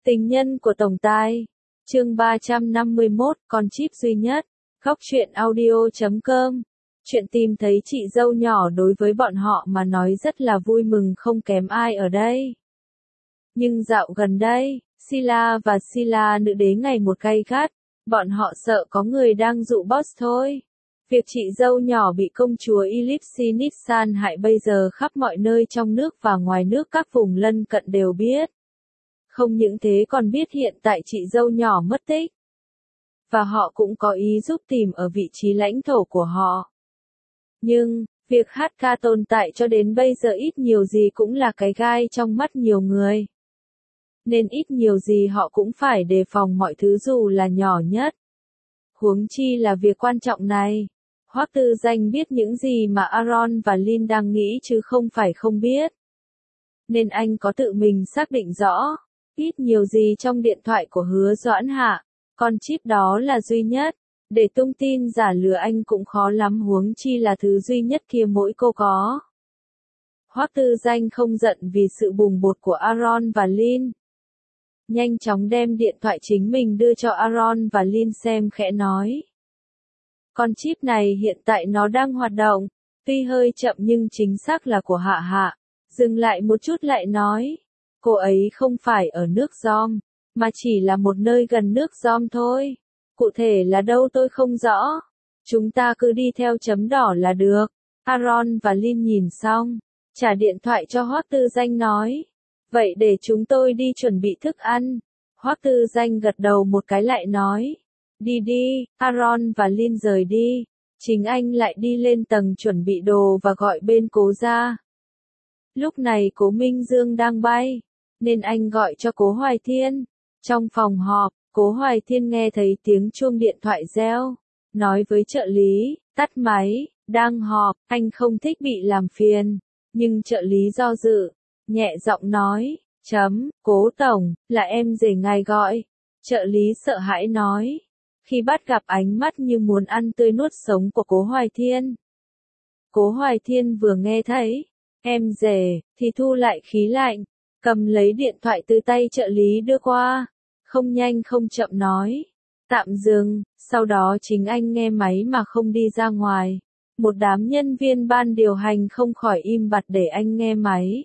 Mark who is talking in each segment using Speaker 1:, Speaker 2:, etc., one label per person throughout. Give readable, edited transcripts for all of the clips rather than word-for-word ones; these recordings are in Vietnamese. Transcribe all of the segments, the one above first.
Speaker 1: Tình nhân của tổng tài. Chương 351, con chip duy nhất. Góc truyện audio.com. Chuyện tìm thấy chị dâu nhỏ đối với bọn họ mà nói rất là vui mừng không kém ai ở đây. Nhưng dạo gần đây, Sila và Sila nữ đế ngày một gay gắt, bọn họ sợ có người đang dụ boss thôi. Việc chị dâu nhỏ bị công chúa Ellipse Nissan hại bây giờ khắp mọi nơi trong nước và ngoài nước các vùng lân cận đều biết. Không những thế còn biết hiện tại chị dâu nhỏ mất tích. Và họ cũng có ý giúp tìm ở vị trí lãnh thổ của họ. Nhưng, việc HK tồn tại cho đến bây giờ ít nhiều gì cũng là cái gai trong mắt nhiều người. Nên ít nhiều gì họ cũng phải đề phòng mọi thứ dù là nhỏ nhất. Huống chi là việc quan trọng này. Hoắc Tư Danh biết những gì mà Aaron và Lin đang nghĩ chứ không phải không biết. Nên anh có tự mình xác định rõ, ít nhiều gì trong điện thoại của Hứa Doãn Hạ, con chip đó là duy nhất. Để tung tin giả lừa anh cũng khó lắm huống chi là thứ duy nhất kia mỗi cô có. Hoắc Tư Danh không giận vì sự bùng bột của Aaron và Lin. Nhanh chóng đem điện thoại chính mình đưa cho Aaron và Lin xem khẽ nói. Con chip này hiện tại nó đang hoạt động, tuy hơi chậm nhưng chính xác là của Hạ Hạ. Dừng lại một chút lại nói, cô ấy không phải ở nước Giom, mà chỉ là một nơi gần nước Giom thôi. Cụ thể là đâu tôi không rõ. Chúng ta cứ đi theo chấm đỏ là được. Aaron và Lin nhìn xong, trả điện thoại cho Hoắc Tư Danh nói. Vậy để chúng tôi đi chuẩn bị thức ăn. Hoắc Tư Danh gật đầu một cái lại nói. Đi đi, Aaron và Lin rời đi. Chính anh lại đi lên tầng chuẩn bị đồ và gọi bên Cố ra. Lúc này Cố Minh Dương đang bay, nên anh gọi cho Cố Hoài Thiên. Trong phòng họp, Cố Hoài Thiên nghe thấy tiếng chuông điện thoại reo. Nói với trợ lý, tắt máy, đang họp, anh không thích bị làm phiền. Nhưng trợ lý do dự, nhẹ giọng nói, Cố Tổng, là em rể ngài gọi. Trợ lý sợ hãi nói, khi bắt gặp ánh mắt như muốn ăn tươi nuốt sống của Cố Hoài Thiên. Cố Hoài Thiên vừa nghe thấy, em rể, thì thu lại khí lạnh, cầm lấy điện thoại từ tay trợ lý đưa qua, không nhanh không chậm nói, tạm dừng, sau đó chính anh nghe máy mà không đi ra ngoài. Một đám nhân viên ban điều hành không khỏi im bặt để anh nghe máy.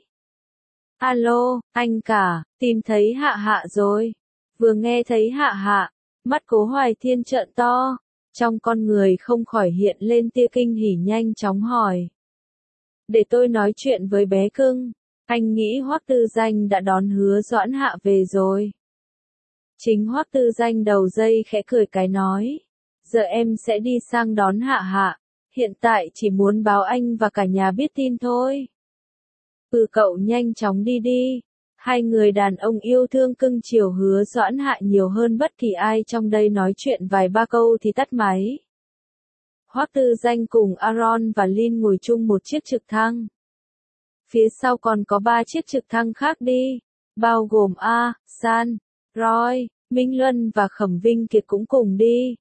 Speaker 1: Alo, anh cả, tìm thấy Hạ Hạ rồi. Vừa nghe thấy Hạ Hạ, mắt Cố Hoài Thiên trợn to, trong con người không khỏi hiện lên tia kinh hỉ nhanh chóng hỏi. Để tôi nói chuyện với bé cưng, anh nghĩ Hoắc Tư Danh đã đón Hứa Doãn Hạ về rồi. Chính Hoắc Tư Danh đầu dây khẽ cười cái nói, giờ em sẽ đi sang đón Hạ Hạ, hiện tại chỉ muốn báo anh và cả nhà biết tin thôi. Cậu nhanh chóng đi đi. Hai người đàn ông yêu thương cưng chiều Hứa Doãn Hạ nhiều hơn bất kỳ ai trong đây nói chuyện vài ba câu thì tắt máy. Hoắc Tư Danh cùng Aaron và Lin ngồi chung một chiếc trực thăng. Phía sau còn có 3 chiếc trực thăng khác đi, bao gồm A, San, Roy, Minh Luân và Khẩm Vinh Kiệt cũng cùng đi.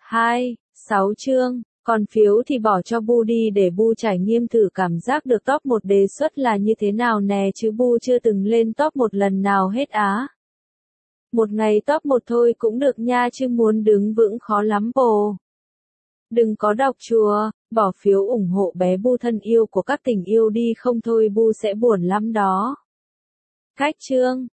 Speaker 1: 6 chương, còn phiếu thì bỏ cho Bu đi để Bu trải nghiệm thử cảm giác được top 1 đề xuất là như thế nào nè chứ Bu chưa từng lên top 1 lần nào hết á. Một ngày top 1 thôi cũng được nha chứ muốn đứng vững khó lắm bồ. Đừng có đọc chùa, bỏ phiếu ủng hộ bé Bu thân yêu của các tình yêu đi không thôi Bu sẽ buồn lắm đó. Cách chương